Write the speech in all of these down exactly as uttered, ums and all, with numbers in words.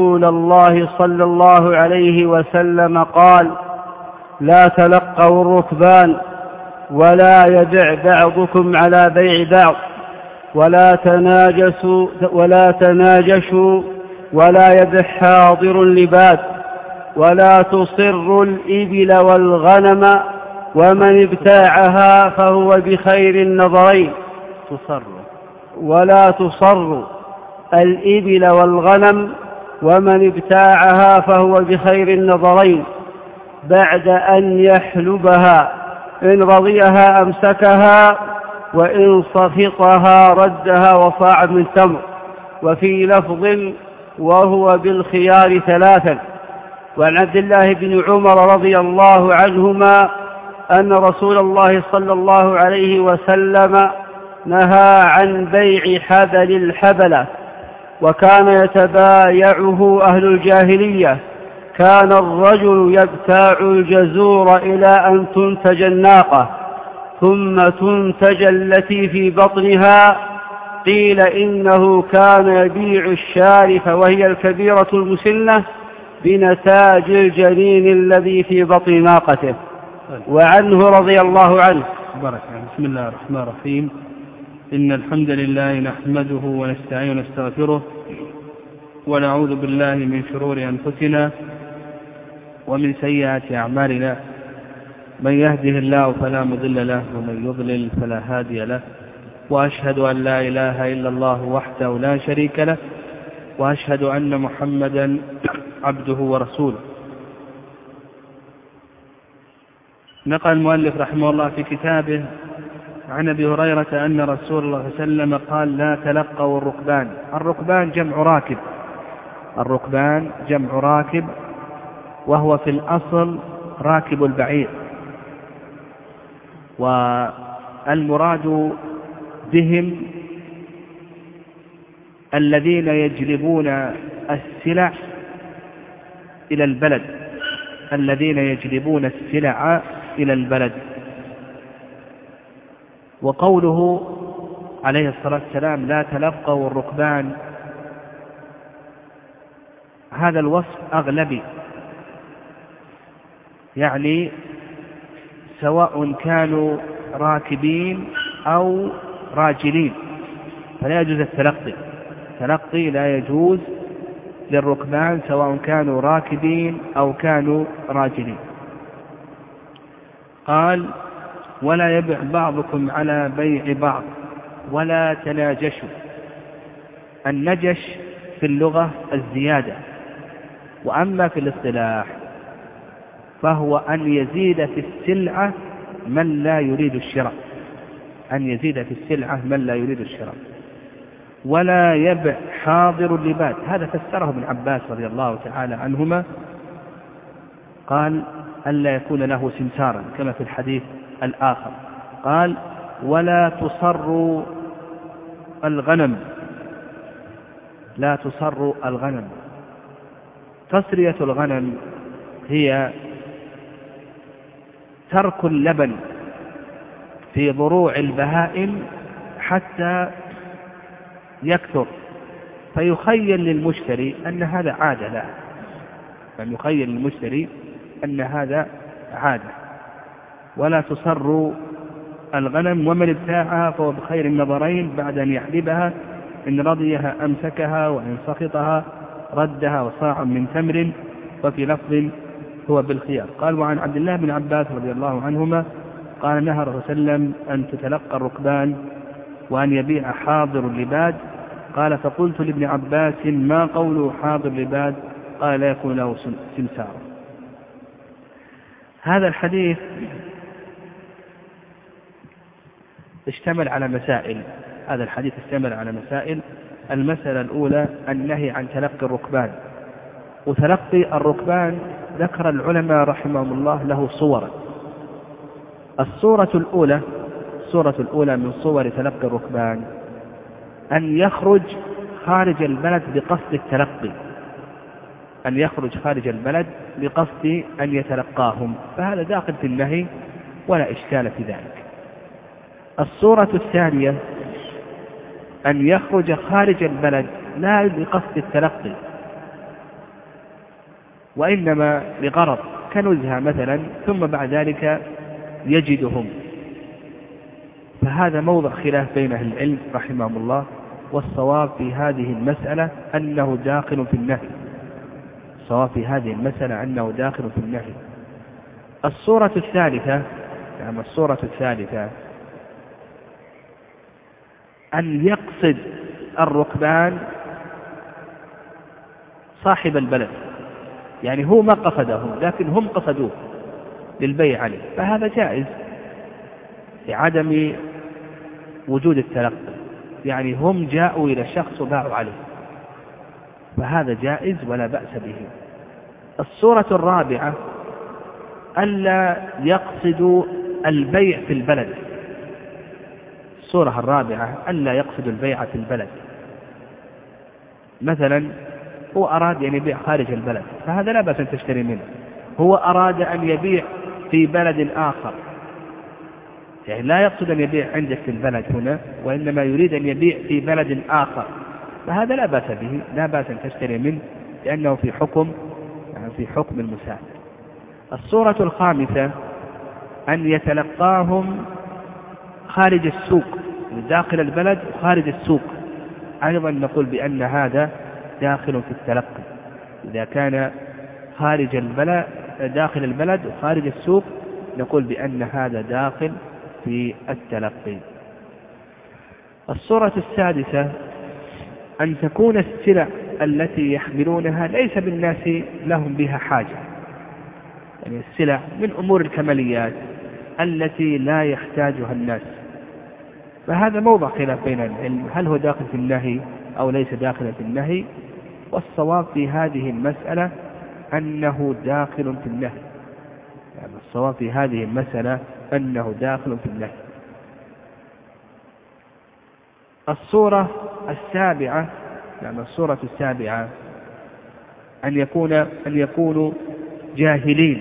رسول الله صلى الله عليه وسلم قال: لا تلقوا الركبان، ولا يبع بعضكم على بيع بعض، ولا تناجسوا ولا تناجشوا، ولا يبع حاضر لباد، ولا تصروا الإبل والغنم، ومن ابتاعها فهو بخير النظرين. تصر ولا تصر الإبل والغنم، ومن ابتاعها فهو بخير النظرين بعد أن يحلبها، إن رضيها أمسكها، وإن سخطها ردها وصاع من تمر. وفي لفظ: وهو بالخيار ثلاثا. وعن عبد الله بن عمر رضي الله عنهما أن رسول الله صلى الله عليه وسلم نهى عن بيع حبل الحبلة، وكان يتبايعه أهل الجاهلية. كان الرجل يبتاع الجزور إلى أن تنتج الناقة، ثم تنتج التي في بطنها. قيل إنه كان يبيع الشارف، وهي الكبيرة المسنة، بنتاج الجنين الذي في بطن ناقته. وعنه رضي الله عنه. بارك. بسم الله الرحمن الرحيم. إن الحمد لله نحمده ونستعين ونستغفره، ونعوذ بالله من شرور أنفسنا ومن سيئات أعمالنا. من يهده الله فلا مضل له، ومن يضلل فلا هادي له. وأشهد أن لا إله إلا الله وحده لا شريك له، وأشهد أن محمدا عبده ورسوله. نقل المؤلف رحمه الله في كتابه عن أبي هريرة أن رسول الله صلى الله عليه وسلم قال: لا تلقوا الركبان. الركبان جمع راكب. الركبان جمع راكب، وهو في الأصل راكب البعير. والمراد بهم الذين يجلبون السلع إلى البلد، الذين يجلبون السلع إلى البلد. وقوله عليه الصلاة والسلام: لا تلقوا الركبان، هذا الوصف أغلبي، يعني سواء كانوا راكبين أو راجلين فلا يجوز التلقي. التلقي لا يجوز للركبان سواء كانوا راكبين أو كانوا راجلين. قال: ولا يبع بعضكم على بيع بعض، ولا تناجشوا. النجش في اللغة الزيادة، وأما في الاصطلاح فهو أن يزيد في السلعة من لا يريد الشراء، أن يزيد في السلعة من لا يريد الشراء. ولا يبع حاضر لباد، هذا فسره ابن عباس رضي الله تعالى عنهما، قال: ألا يكون له سمسارا كما في الحديث الآخر. قال: ولا تصر الغنم، لا تصر الغنم. تصرية الغنم هي ترك اللبن في ضروع البهائم حتى يكثر، فيخيل للمشتري أن هذا عادة له، أن يخيل للمشتري أن هذا عادة. ولا تصر الغنم، ومن ابتاعها فهو بخير النظرين بعد أن يحلبها، إن رضيها أمسكها، وإن سخطها ردها وصاع من تمر. وفي لفظ: هو بالخيار. قال: وعن عبد الله بن عباس رضي الله عنهما قال: نهى الرسول صلى الله عليه وسلم أن تتلقى الركبان، وأن يبيع حاضر لباد. قال: فقلت لابن عباس: ما قوله حاضر لباد؟ قال: لا يكون له سمسار. هذا الحديث اشتمل على مسائل. هذا الحديث اشتمل على مسائل. المسألة الأولى النهي عن تلقي الركبان. وتلقي الركبان ذكر العلماء رحمهم الله له صورا. الصورة الأولى الصورة الأولى من صور تلقي الركبان أن يخرج خارج البلد بقصد التلقي، أن يخرج خارج البلد بقصد أن يتلقاهم، فهذا داخل في النهي ولا إشكال في ذلك. الصورة الثانية أن يخرج خارج البلد لا بقصد التلقي، وإنما لغرض كنزهة مثلا، ثم بعد ذلك يجدهم. فهذا موضع خلاف بين أهل العلم رحمهم الله، والصواب في هذه المسألة أنه داخل في النهي. الصواب في هذه المسألة أنه داخل في النهي. الصورة الثالثة، يعني الصورة الثالثة أن يقصد الركبان صاحب البلد، يعني هو ما قصدهم لكن هم قصدوه للبيع عليه، فهذا جائز لعدم وجود التلقي، يعني هم جاءوا إلى الشخص وباعوا عليه، فهذا جائز ولا بأس به. الصورة الرابعة ألا يقصدوا البيع في البلد. الصورة الرابعة ألا يقصدوا البيع في البلد، مثلا هو أراد أن يبيع خارج البلد، فهذا لا بأس أن تشتري منه. هو أراد أن يبيع في بلد آخر، يعني لا يقصد أن يبيع عندك في البلد هنا، وإنما يريد أن يبيع في بلد آخر، فهذا لا بأس به، لا بأس أن تشتري منه، لأنه في حكم يعني في حكم المسافر. الصورة الخامسة أن يتلقاهم خارج السوق، داخل البلد وخارج السوق، أيضا نقول بأن هذا داخل في التلقي. إذا كان خارج البلد داخل البلد وخارج السوق نقول بأن هذا داخل في التلقي. الصورة السادسة أن تكون السلع التي يحملونها ليس بالناس لهم بها حاجة، يعني السلع من أمور الكماليات التي لا يحتاجها الناس، فهذا موضع خلاف بين العلم، هل هو داخل في النهي أو ليس داخل في النهي؟ والصواب في هذه المسألة أنه داخل في النهي، يعني الصواب في هذه المسألة أنه داخل في النهي. الصورة السابعة، يعني الصورة السابعة أن يكون أن يكونوا جاهلين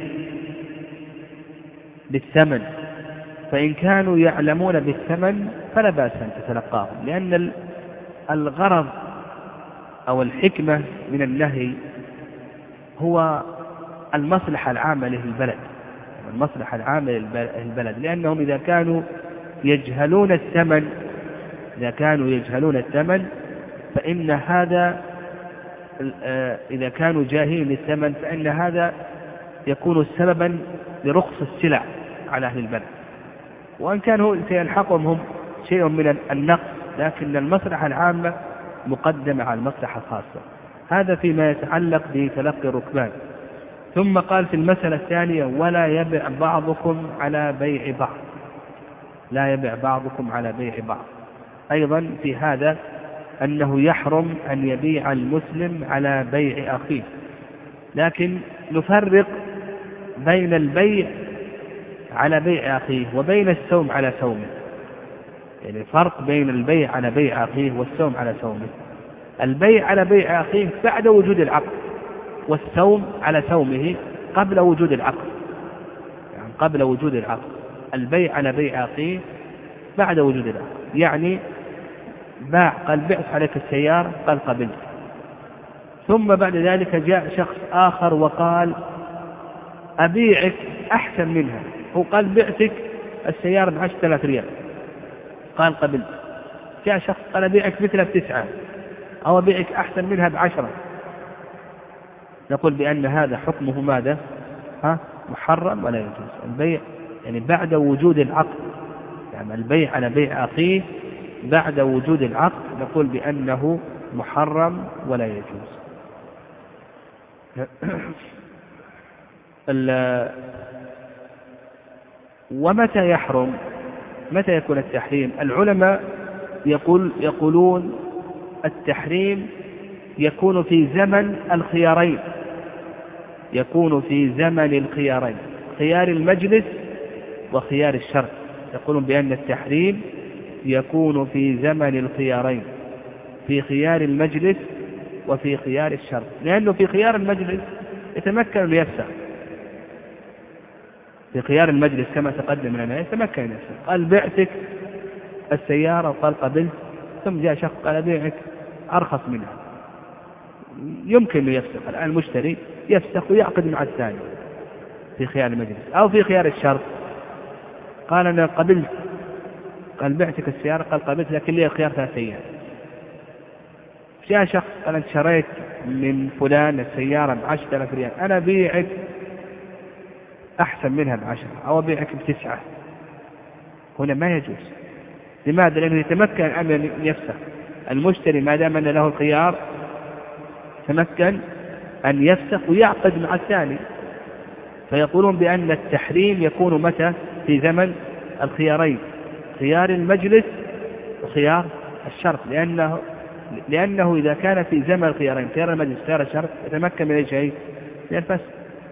بالثمن، فإن كانوا يعلمون بالثمن فلا بأس أن تتلقاهم، لأن الغرض أو الحكمة من النهي هو المصلحة العامة للبلد، المصلحة العامة للبلد، لأنهم إذا كانوا يجهلون الثمن إذا كانوا يجهلون الثمن فإن هذا إذا كانوا جاهلين للثمن فإن هذا يكون سببا لرخص السلع على أهل البلد، وأن كانوا سيلحقهم هم شيء من النقص، لكن المصلحة العامة مقدمة على المصلحة الخاصة. هذا فيما يتعلق بتلقي الركبان. ثم قال في المسألة الثانية ولا يبيع بعضكم على بيع بعض، لا يبيع بعضكم على بيع بعض. أيضا في هذا أنه يحرم أن يبيع المسلم على بيع أخيه، لكن نفرق بين البيع على بيع أخيه وبين السوم على سومه، يعني فرق بين البيع على بيع أخيه والسوم على سومه. البيع على بيع أخيه بعد وجود العقد، والسوم على سومه قبل وجود العقد، يعني قبل وجود العقد. البيع على بيع أخيه بعد وجود العقد، يعني باع قال بعت عليك السيارة قال قبلت، ثم بعد ذلك جاء شخص آخر وقال أبيعك أحسن منها، هو قال بعتك السيارة بعشرة آلاف ريال قال قبلت، جاء شخص قال أبيعك مثلها بتسعة أو أبيعك أحسن منها بعشرة، نقول بأن هذا حكمه ماذا؟ ها؟ محرم ولا يجوز البيع، يعني بعد وجود العقد، يعني البيع على بيع أخيه بعد وجود العقد نقول بأنه محرم ولا يجوز. ومتى يحرم؟ متى يكون التحريم؟ العلماء يقول يقولون التحريم يكون في زمن الخيارين، يكون في زمن الخيارين، خيار المجلس وخيار الشرط. يقولون بأن التحريم يكون في زمن الخيارين، في خيار المجلس وفي خيار الشرط، لأنه في خيار المجلس يتمكن ليفسخ، في خيار المجلس كما تقدم لنا يتمكن ليفسخ، قال بعتك السيارة وقال قبلت، ثم جاء شخص قال أبيعك أرخص منها، يمكن ليفسخ. الآن المشتري يفسخ ويعقد مع الثاني في خيار المجلس. أو في خيار الشرط، قال أنا قبلت، قال بعتك السيارة، قال قبلت لكن لي الخيار ثلاث أيام. جاء شخص قال أنت شريت من فلان السيارة بعشرة آلاف ريال، أنا بيعك أحسن منها بعشرة أو بيعك بتسعة. هنا ما يجوز. لماذا؟ لأنه يتمكن أن يفسخ. المشتري ما دام أن له الخيار تمكن أن يفسخ ويعقد مع الثاني. فيقولون بأن التحريم يكون متى؟ في زمن الخيارين، خيار المجلس وخيار الشرط، لأنه لأنه إذا كان في زمن الخيارين، خيار المجلس خيار الشرط، يتمكن من أي شيء؟ من الفسخ.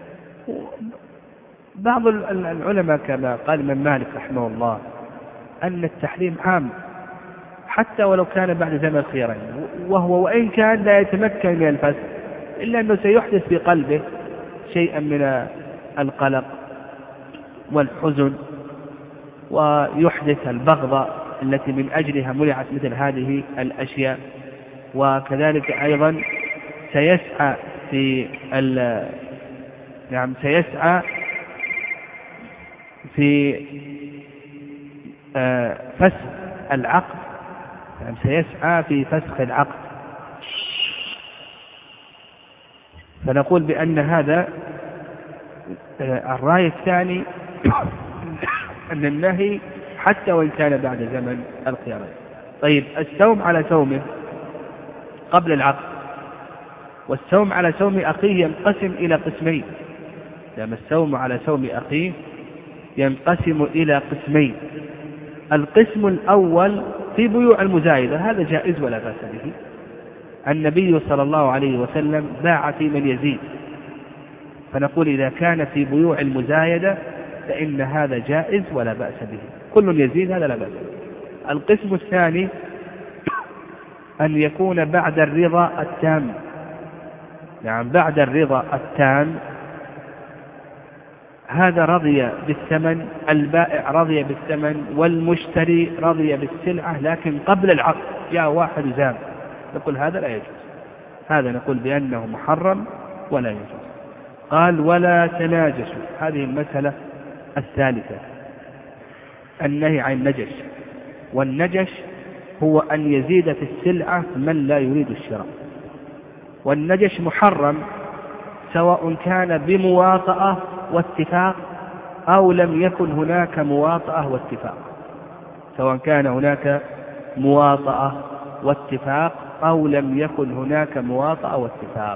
بعض العلماء كما قال من مالك رحمه الله أن التحريم عام حتى ولو كان بعد زمن الخيارين، وهو وإن كان لا يتمكن من الفسخ إلا أنه سيحدث في قلبه شيئا من القلق والحزن، ويحدث البغضة التي من أجلها منعت مثل هذه الأشياء. وكذلك أيضا سيسعى في ال نعم سيسعى في فسخ العقد، يعني سيسعى في فسخ العقد. فنقول بأن هذا الرأي الثاني أن النهي حتى وإن كان بعد زمن الخيارين. طيب السوم على سومه قبل العقد والسوم على سوم أخيه ينقسم إلى قسمين. لما السوم على سوم أخيه ينقسم إلى قسمين. القسم الأول في بيوع المزايدة، هذا جائز ولا بأس به. النبي صلى الله عليه وسلم باع في من يزيد، فنقول إذا كان في بيوع المزايدة فإن هذا جائز ولا بأس به، كل يزيد هذا لا بأس به. القسم الثاني أن يكون بعد الرضا التام، يعني بعد الرضا التام، هذا رضي بالثمن، البائع رضي بالثمن والمشتري رضي بالسلعة، لكن قبل العقد جاء واحد زام، نقول هذا لا يجوز، هذا نقول بأنه محرم ولا يجوز. قال ولا تناجشوا، هذه المسألة الثالثة، النهي عن النجش. والنجش هو أن يزيد في السلعة من لا يريد الشراء، والنجش محرم سواء كان بمواطأة واتفاق أو لم يكن هناك مواطأة واتفاق، سواء كان هناك مواطأة واتفاق أو لم يكن هناك مواطأة واتفاق.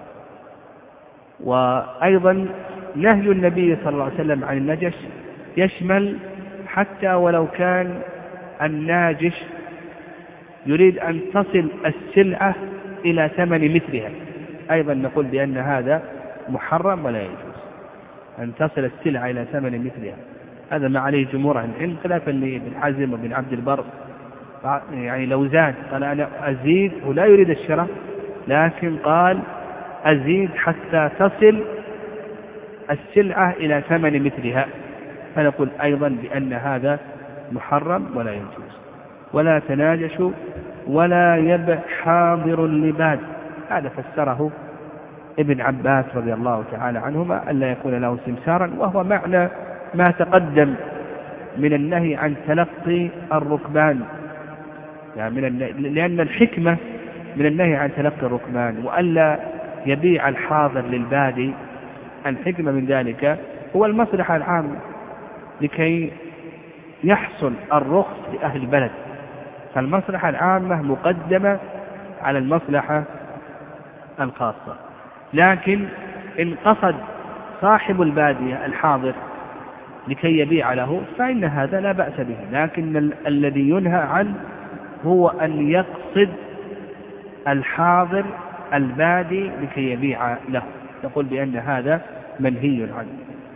وأيضا نهي النبي صلى الله عليه وسلم عن النجش يشمل حتى ولو كان الناجش يريد أن تصل السلعة إلى ثمن مثلها، أيضا نقول بأن هذا محرم ولا يجوز أن تصل السلعة إلى ثمن مثلها. هذا ما عليه جمهور أهل العلم، خلافا لابن حزم وابن عبد البر. يعني لو زاد قال أنا أزيد ولا يريد الشراء، لكن قال أزيد حتى تصل السلعة إلى ثمن مثلها، فنقول أيضا بأن هذا محرم ولا يجوز. ولا تناجشوا ولا يبع حاضر لباد، هذا فسره ابن عباس رضي الله تعالى عنهما ألا يكون له سمسارا، وهو معنى ما تقدم من النهي عن تلقي الركبان، يعني من النهي، لأن الحكمة من النهي عن تلقي الركبان وألا يبيع الحاضر للبادي، الحكمة من ذلك هو المصلحة العامة لكي يحصل الرخص لأهل البلد، فالمصلحة العامة مقدمة على المصلحة الخاصة. لكن إن قصد صاحب البادية الحاضر لكي يبيع له فإن هذا لا بأس به، لكن ال الذي ينهى عنه هو أن يقصد الحاضر البادي لكي يبيع له، نقول بأن هذا منهي عنه.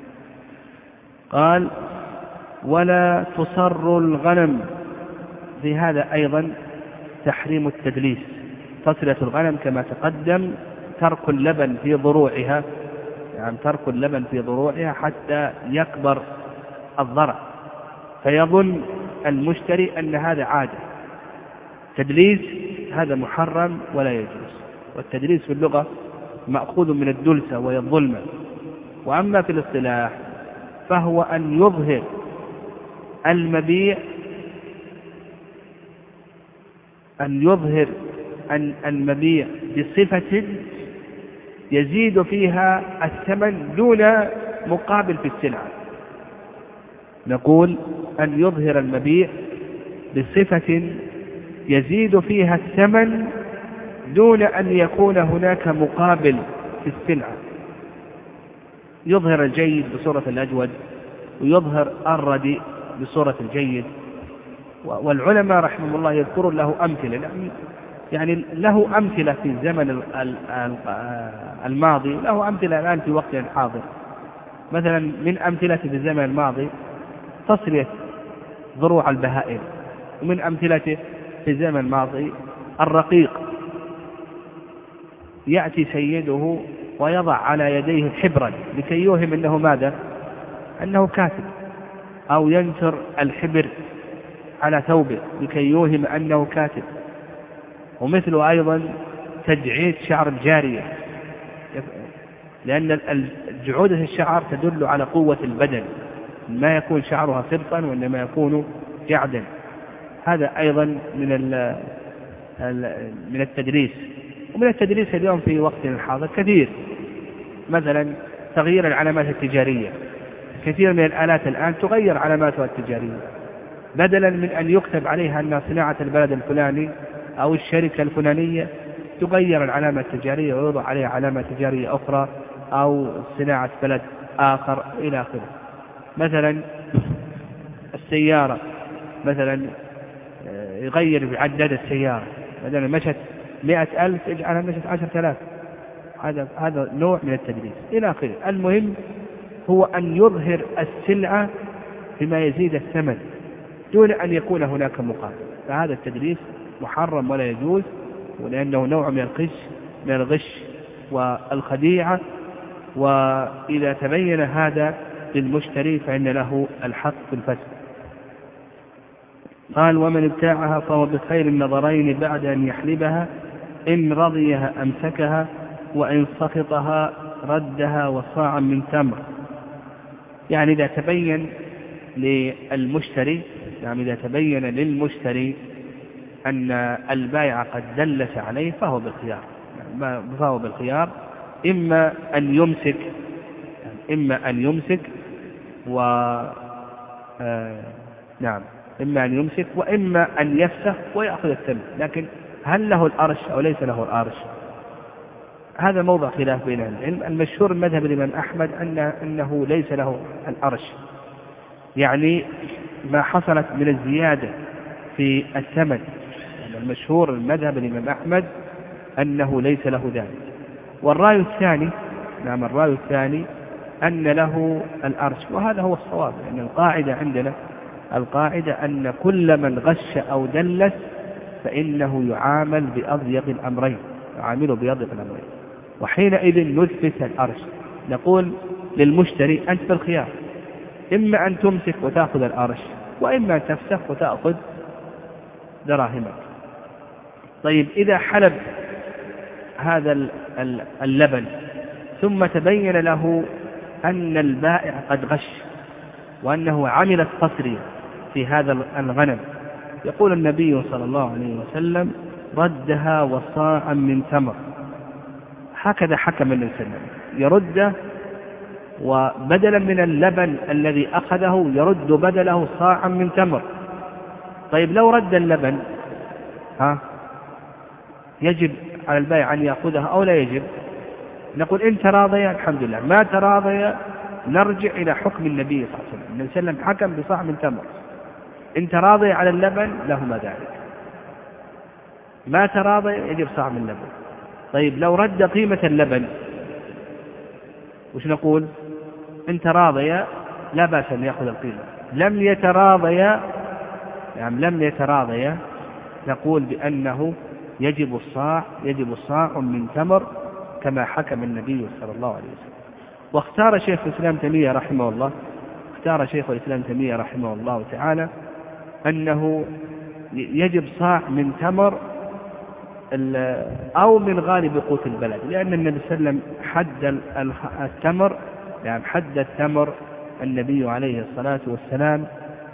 قال ولا تصر الغنم، في هذا أيضا تحريم التدليس. تصلة الغنم كما تقدم ترك اللبن في ضروعها، يعني ترك اللبن في ضروعها حتى يكبر الضرع، فيظن المشتري أن هذا عادة. تدليس هذا محرم ولا يجوز. والتدليس في اللغة مأخوذ من الدلسة وهي الظلمة. وأما في الاصطلاح فهو أن يظهر المبيع أن يظهر أن المبيع بصفة يزيد فيها الثمن دون مقابل في السلعة. نقول أن يظهر المبيع بصفة يزيد فيها الثمن دون أن يكون هناك مقابل في السلعة. يظهر الجيد بصورة الأجود ويظهر الرديء بصورة الجيد. والعلماء رحمه الله يذكرون له أمثلة، يعني له أمثلة في الزمن الماضي، له أمثلة الآن في وقت حاضر. مثلا من أمثلة في الزمن الماضي تصرية ضروع البهائم، ومن أمثلته في الزمن الماضي الرقيق، يأتي سيده ويضع على يديه حبرا لكي يوهم أنه ماذا؟ أنه كاتب، أو ينثر الحبر على ثوبه لكي يوهم أنه كاتب. ومثل أيضا تجعيد شعر الجارية، لأن جعودة الشعر تدل على قوة البدن، ما يكون شعرها صرفا وإنما يكون جعدا. هذا أيضا من من التدريس. ومن التدريس اليوم في وقتنا الحاضر كثير، مثلا تغيير العلامات التجارية. كثير من الآلات الآن تغير علاماتها التجارية، بدلا من أن يكتب عليها أن صناعة البلد الفلاني أو الشركة الفلانية، تغير العلامة التجارية ويوضع عليها علامة تجارية أخرى أو صناعة بلد آخر إلى آخره. مثلا السيارة، مثلا يغير بعداد السيارة، بدل مشت مئة ألف يجعلها مشت عشرة آلاف. هذا هذا نوع من التدريس إلى آخره. المهم هو أن يظهر السلعة بما يزيد الثمن دون أن يكون هناك مقابل. فهذا التدريس محرم ولا يجوز، ولأنه نوع من الغش من الغش والخديعة. وإذا تبين هذا للمشتري فإن له الحق في الفسق. قال: ومن ابتاعها فهو بخير النظرين بعد أن يحلبها، إن رضيها أمسكها، وإن سخطها ردها وصاعا من تمر. يعني إذا تبين للمشتري يعني إذا تبين للمشتري أن البائع قد دلس عليه فهو بالخيار فهو بالخيار إما أن يمسك إما أن يمسك و آه نعم إما أن يمسك وإما أن يفسخ ويأخذ الثمن. لكن هل له الأرش أو ليس له الأرش؟ هذا موضع خلاف بين العلم. المشهور مذهب الإمام أحمد أن أنه ليس له الأرش، يعني ما حصلت من الزيادة في الثمن. يعني المشهور المذهب الإمام أحمد أنه ليس له ذلك. والرأي الثاني نعم الرأي الثاني أن له الأرش، وهذا هو الصواب. لأن يعني القاعدة عندنا القاعدة أن كل من غش أو دلس فإنه يعامل بأضيق الأمرين يعامله بأضيق الأمرين وحينئذ نثبت الأرش. نقول للمشتري أنت بالخيار، إما أن تمسك وتأخذ الأرش، وإما أن تفسخ وتأخذ دراهمك. طيب إذا حلب هذا اللبن ثم تبين له أن البائع قد غش وأنه عمل التصرية في هذا الغنم، يقول النبي صلى الله عليه وسلم: ردها وصاعا من تمر. هكذا حكم النبي صلى الله عليه وسلم، يرد، وبدلا من اللبن الذي أخذه يرد بدله صاعا من تمر. طيب لو رد اللبن ها يجب على البائع أن يأخذها أو لا يجب؟ نقول إن تراضي الحمد لله، ما تراضي نرجع إلى حكم النبي صلى الله عليه وسلم. النبي صلى الله عليه وسلم حكم بصاع من تمر. إن تراضي على اللبن لهما ذلك، ما تراضي يجب صاع من لبن. طيب لو رد قيمة اللبن وش نقول؟ إن تراضي لا بأس أن يأخذ القيمة. لم يتراضي يعني لم يتراضي نقول بأنه يجب الصاع يجب الصاع من تمر كما حكم النبي صلى الله عليه وسلم. واختار شيخ الإسلام تيمية رحمه الله اختار شيخ الإسلام تيمية رحمه الله تعالى أنه يجب صاع من تمر أو من غالب قوت البلد، لأن النبي صلى الله عليه وسلم حد التمر، يعني حد التمر النبي عليه الصلاة والسلام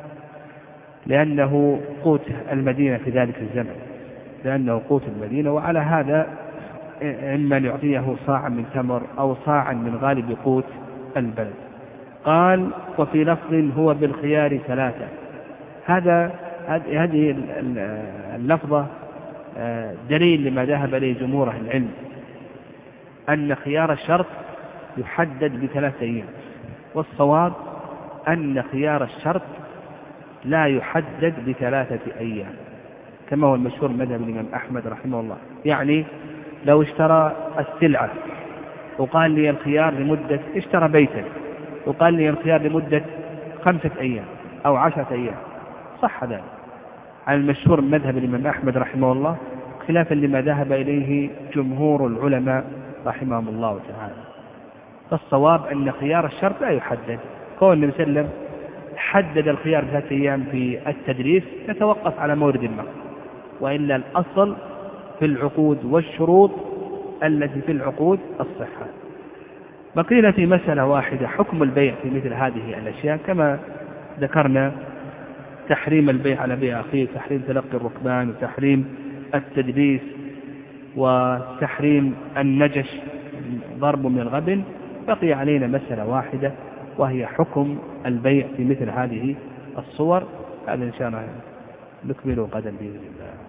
لأنه قوت المدينة في ذلك الزمن، لأنه قوت المدينة، وعلى هذا إما يعطيه صاعا من تمر أو صاعا من غالب قوت البلد. قال وفي لفظ هو بالخيار ثلاثة. هذا هذه اللفظة دليل لما ذهب إليه جمهور أهل العلم، أن خيار الشرط يحدد بثلاثة أيام، والصواب أن خيار الشرط لا يحدد بثلاثة أيام كما هو المشهور مذهب الإمام أحمد رحمه الله. يعني لو اشترى السلعة وقال لي الخيار لمدة، اشترى بيتا وقال لي الخيار لمدة خمسة أيام أو عشرة أيام، صح ذلك على المشهور مذهب الإمام أحمد رحمه الله، خلافا لما ذهب إليه جمهور العلماء رحمهم الله تعالى. فالصواب أن خيار الشرط لا يحدد، كون النبي صلى الله عليه وسلم حدد الخيار ثلاثة أيام في التدريس يتوقف على مورد النقل، وإلا الأصل في العقود والشروط التي في العقود الصحة. بقينا في مسألة واحدة، حكم البيع في مثل هذه الأشياء كما ذكرنا: تحريم البيع على بيع أخيه، تحريم تلقي الركبان، وتحريم التدليس، وتحريم النجش ضرب من الغبن. بقي علينا مسألة واحدة وهي حكم البيع في مثل هذه الصور. هذا إن شاء الله نكمله غدا بإذن الله.